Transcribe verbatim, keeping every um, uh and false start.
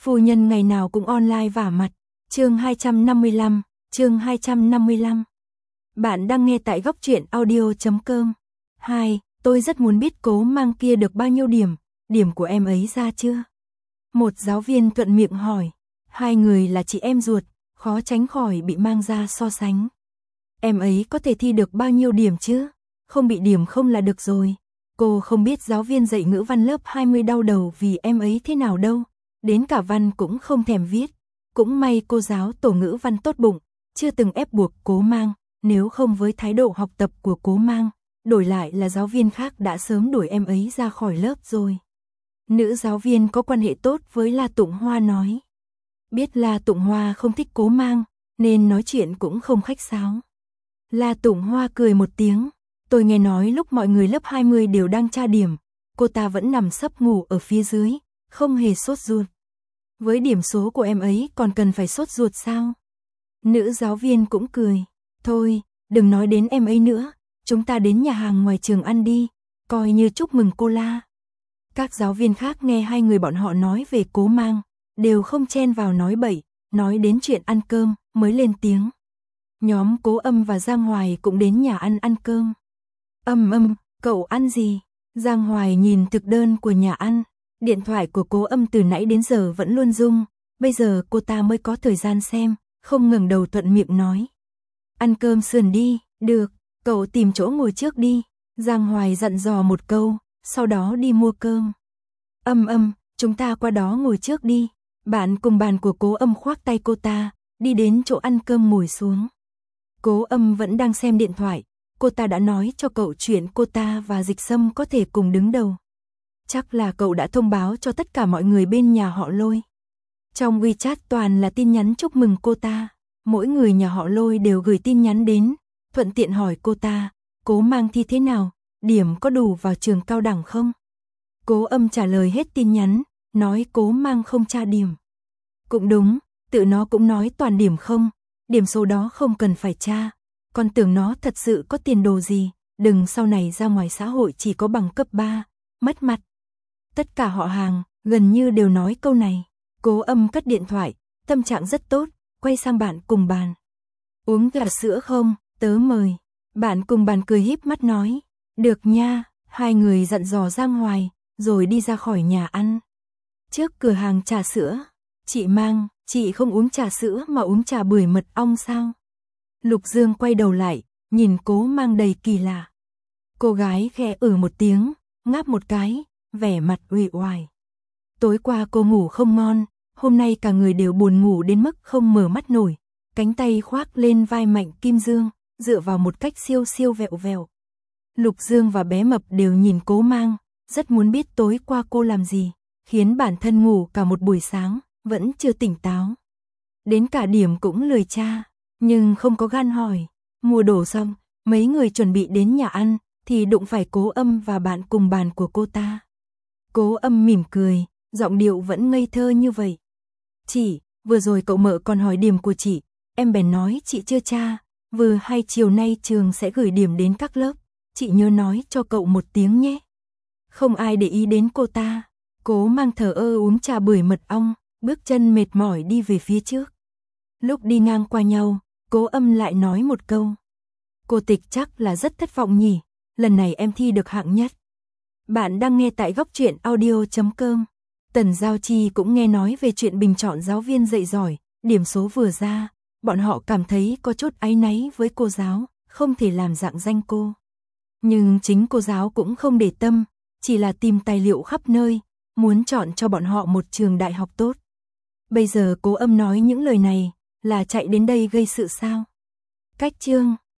Phu nhân ngày nào cũng online vả mặt. Chương hai trăm năm mươi lăm, chương hai trăm năm mươi lăm. Bạn đang nghe tại góc truyện audio chấm com. hai. Tôi rất muốn biết Cố Mang kia được bao nhiêu điểm, điểm của em ấy ra chưa? Một giáo viên thuận miệng hỏi. Hai người là chị em ruột, khó tránh khỏi bị mang ra so sánh. Em ấy có thể thi được bao nhiêu điểm chứ? Không bị điểm không là được rồi. Cô không biết giáo viên dạy ngữ văn lớp hai mươi đau đầu vì em ấy thế nào đâu. Đến cả văn cũng không thèm viết. Cũng may cô giáo tổ ngữ văn tốt bụng, chưa từng ép buộc Cố Mang, nếu không với thái độ học tập của Cố Mang, đổi lại là giáo viên khác đã sớm đuổi em ấy ra khỏi lớp rồi. Nữ giáo viên có quan hệ tốt với La Tụng Hoa nói. Biết La Tụng Hoa không thích Cố Mang, nên nói chuyện cũng không khách sáo. La Tụng Hoa cười một tiếng. Tôi nghe nói lúc mọi người lớp hai mươi đều đang tra điểm, cô ta vẫn nằm sấp ngủ ở phía dưới, không hề sốt ruột. Với điểm số của em ấy còn cần phải sốt ruột sao? Nữ giáo viên cũng cười. Thôi, đừng nói đến em ấy nữa, chúng ta đến nhà hàng ngoài trường ăn đi, coi như chúc mừng cô La. Các giáo viên khác nghe hai người bọn họ nói về Cố Mang, đều không chen vào nói bậy, nói đến chuyện ăn cơm, mới lên tiếng. Nhóm Cố Âm và Giang Hoài cũng đến nhà ăn ăn cơm. Âm Âm, cậu ăn gì? Giang Hoài nhìn thực đơn của nhà ăn. Điện thoại của Cố Âm từ nãy đến giờ vẫn luôn rung, bây giờ cô ta mới có thời gian xem, không ngẩng đầu thuận miệng nói. Ăn cơm sườn đi, được, cậu tìm chỗ ngồi trước đi. Giang Hoài dặn dò một câu, sau đó đi mua cơm. Âm Âm, chúng ta qua đó ngồi trước đi. Bạn cùng bàn của Cố Âm khoác tay cô ta, đi đến chỗ ăn cơm ngồi xuống. Cố Âm vẫn đang xem điện thoại, cô ta đã nói cho cậu chuyện cô ta và Dịch Sâm có thể cùng đứng đầu. Chắc là cậu đã thông báo cho tất cả mọi người bên nhà họ Lôi. Trong WeChat toàn là tin nhắn chúc mừng cô ta. Mỗi người nhà họ Lôi đều gửi tin nhắn đến, thuận tiện hỏi cô ta, Cố Mang thi thế nào, điểm có đủ vào trường cao đẳng không? Cố Âm trả lời hết tin nhắn, nói Cố Mang không tra điểm. Cũng đúng, tự nó cũng nói toàn điểm không, điểm số đó không cần phải tra. Con tưởng nó thật sự có tiền đồ gì, đừng sau này ra ngoài xã hội chỉ có bằng cấp ba, mất mặt. Tất cả họ hàng, gần như đều nói câu này. Cố Âm cất điện thoại, tâm trạng rất tốt, quay sang bạn cùng bàn. Uống trà sữa không, tớ mời. Bạn cùng bàn cười híp mắt nói. Được nha, hai người dặn dò Giang Hoài, rồi đi ra khỏi nhà ăn. Trước cửa hàng trà sữa, chị Mang, chị không uống trà sữa mà uống trà bưởi mật ong sao? Lục Dương quay đầu lại, nhìn Cố Mang đầy kỳ lạ. Cô gái khẽ ử một tiếng, ngáp một cái, vẻ mặt uể oải. Tối qua cô ngủ không ngon, hôm nay cả người đều buồn ngủ đến mức không mở mắt nổi, cánh tay khoác lên vai Mạnh Kim Dương, dựa vào một cách siêu siêu vẹo vẹo. Lục Dương và bé Mập đều nhìn Cố Mang, rất muốn biết tối qua cô làm gì, khiến bản thân ngủ cả một buổi sáng, vẫn chưa tỉnh táo. Đến cả điểm cũng lười tra, nhưng không có gan hỏi. Mua đồ xong, mấy người chuẩn bị đến nhà ăn, thì đụng phải Cố Âm và bạn cùng bàn của cô ta. Cố Âm mỉm cười, giọng điệu vẫn ngây thơ như vậy. Chị, vừa rồi cậu mợ còn hỏi điểm của chị, em bèn nói chị chưa tra, vừa hay chiều nay trường sẽ gửi điểm đến các lớp, chị nhớ nói cho cậu một tiếng nhé. Không ai để ý đến cô ta, Cố Mang thờ ơ uống trà bưởi mật ong, bước chân mệt mỏi đi về phía trước. Lúc đi ngang qua nhau, Cố Âm lại nói một câu. Cô Tịch chắc là rất thất vọng nhỉ, lần này em thi được hạng nhất. Bạn đang nghe tại góc truyện audio chấm com. Tần Giao Chi cũng nghe nói về chuyện bình chọn giáo viên dạy giỏi, điểm số vừa ra, bọn họ cảm thấy có chút áy náy với cô giáo, không thể làm rạng danh cô. Nhưng chính cô giáo cũng không để tâm, chỉ là tìm tài liệu khắp nơi, muốn chọn cho bọn họ một trường đại học tốt. Bây giờ Cố Âm nói những lời này, là chạy đến đây gây sự sao? Cách chương